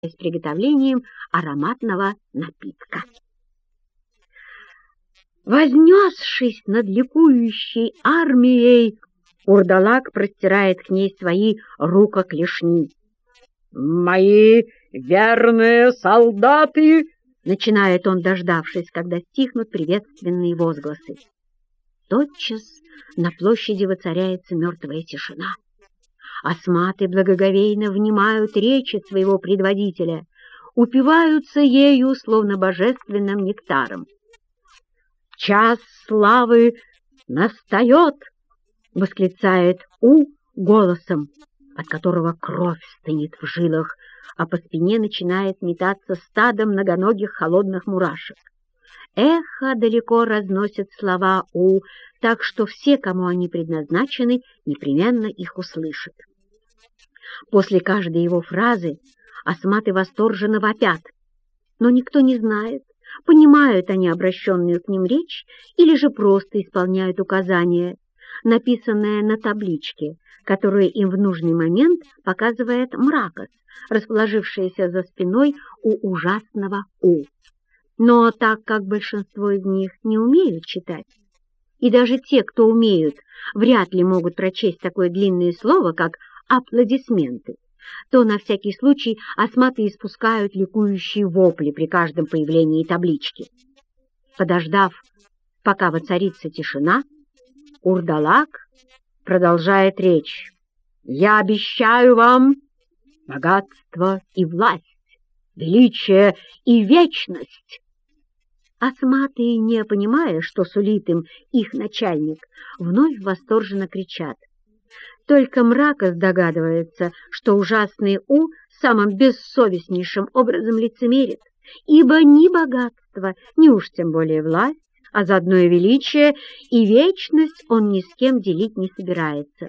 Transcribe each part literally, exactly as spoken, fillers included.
с приготовлением ароматного напитка. Вознесшись над ликующей армией, Урдалак простирает к ней свои рукоклешни. «Мои верные солдаты!» — начинает он, дождавшись, когда стихнут приветственные возгласы. Тотчас на площади воцаряется мертвая тишина. Осматы благоговейно внимают речи своего предводителя, упиваются ею, словно божественным нектаром. «Час славы настает!» — восклицает У голосом, от которого кровь стынет в жилах, а по спине начинает метаться стадо многоногих холодных мурашек. Эхо далеко разносит слова У, так что все, кому они предназначены, непременно их услышат. После каждой его фразы осматы восторженно вопят, но никто не знает, понимают они обращенную к ним речь или же просто исполняют указания, написанное на табличке, которую им в нужный момент показывает Мракос, расположившийся за спиной у ужасного У. Но так как большинство из них не умеют читать, и даже те, кто умеют, вряд ли могут прочесть такое длинное слово, как «аплодисменты», то на всякий случай осматы испускают ликующие вопли при каждом появлении таблички. Подождав, пока воцарится тишина, Урдалак продолжает речь. «Я обещаю вам богатство и власть, величие и вечность!» Осматы, не понимая, что сулит им их начальник, вновь восторженно кричат. Только Мракос догадывается, что ужасный У самым бессовестнейшим образом лицемерит, ибо ни богатство, ни уж тем более власть, а заодно и величие, и вечность он ни с кем делить не собирается.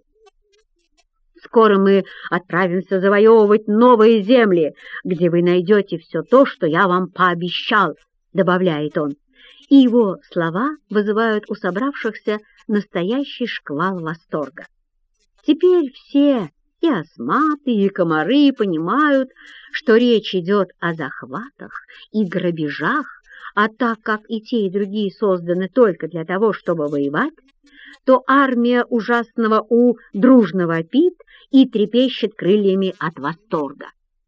«Скоро мы отправимся завоевывать новые земли, где вы найдете все то, что я вам пообещал», — добавляет он, и его слова вызывают у собравшихся настоящий шквал восторга. Теперь все, и осматы, и комары, понимают, что речь идет о захватах и грабежах, а так как и те, и другие созданы только для того, чтобы воевать, то армия ужасного У дружно вопит и трепещет крыльями от восторга.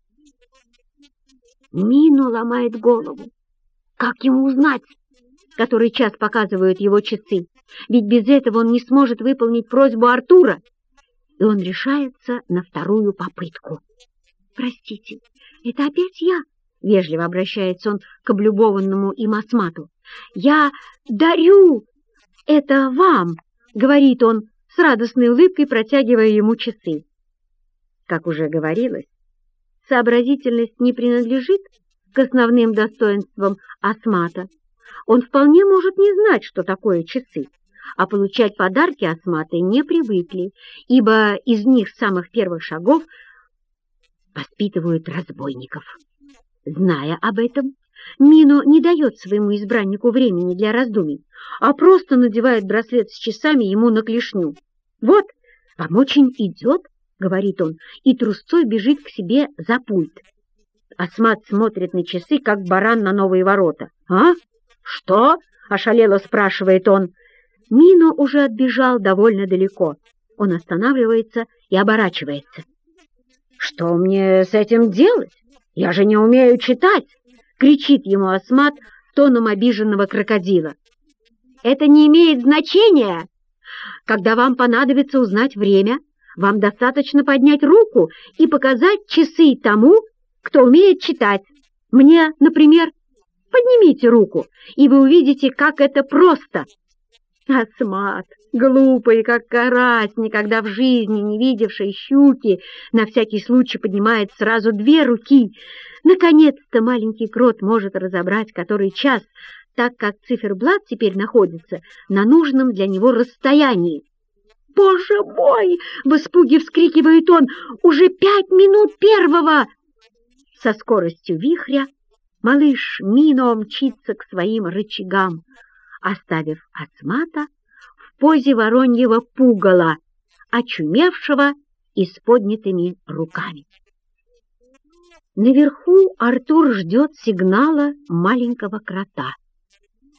Мину ломает голову. Как ему узнать, который час показывают его часы? Ведь без этого он не сможет выполнить просьбу Артура. И он решается на вторую попытку. «Простите, это опять я?» — вежливо обращается он к облюбованному им осмату. «Я дарю это вам!» — говорит он с радостной улыбкой, протягивая ему часы. Как уже говорилось, сообразительность не принадлежит к основным достоинствам осмата. Он вполне может не знать, что такое часы, а получать подарки осматы не привыкли, ибо из них с самых первых шагов воспитывают разбойников. Зная об этом, Мино не дает своему избраннику времени для раздумий, а просто надевает браслет с часами ему на клешню. «Вот, вам очень идет», — говорит он, и трусцой бежит к себе за пульт. Осмат смотрит на часы, как баран на новые ворота. «А? Что?» — ошалело спрашивает он. Мино уже отбежал довольно далеко. Он останавливается и оборачивается. «Что мне с этим делать? Я же не умею читать!» — кричит ему осмат тоном обиженного крокодила. «Это не имеет значения! Когда вам понадобится узнать время, вам достаточно поднять руку и показать часы тому, кто умеет читать. Мне, например, поднимите руку, и вы увидите, как это просто!» Осмат, глупый, как карась, никогда в жизни не видевший щуки, на всякий случай поднимает сразу две руки. Наконец-то маленький крот может разобрать, который час, так как циферблат теперь находится на нужном для него расстоянии. «Боже мой!» — в испуге вскрикивает он. «Уже пять минут первого!» Со скоростью вихря малыш Мино мчится к своим рычагам, оставив осмата в позе вороньего пугала, очумевшего и с поднятыми руками. Наверху Артур ждет сигнала маленького крота.